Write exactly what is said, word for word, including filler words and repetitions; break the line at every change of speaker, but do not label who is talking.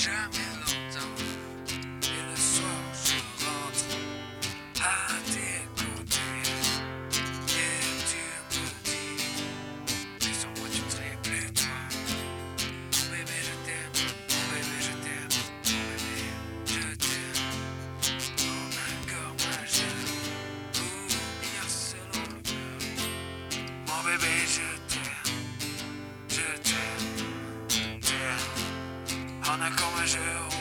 jamais longtemps. Et le soir je rentre à tes côtés. Et tu me dis, mais sans moi tu ne serais plus toi. Mon bébé je t'aime, mon bébé je t'aime, mon bébé je t'aime. Oh my God, ma chérie, oublier selon le cœur. Mon bébé je t'aime, je t'aime, t'aime. En accord majeur.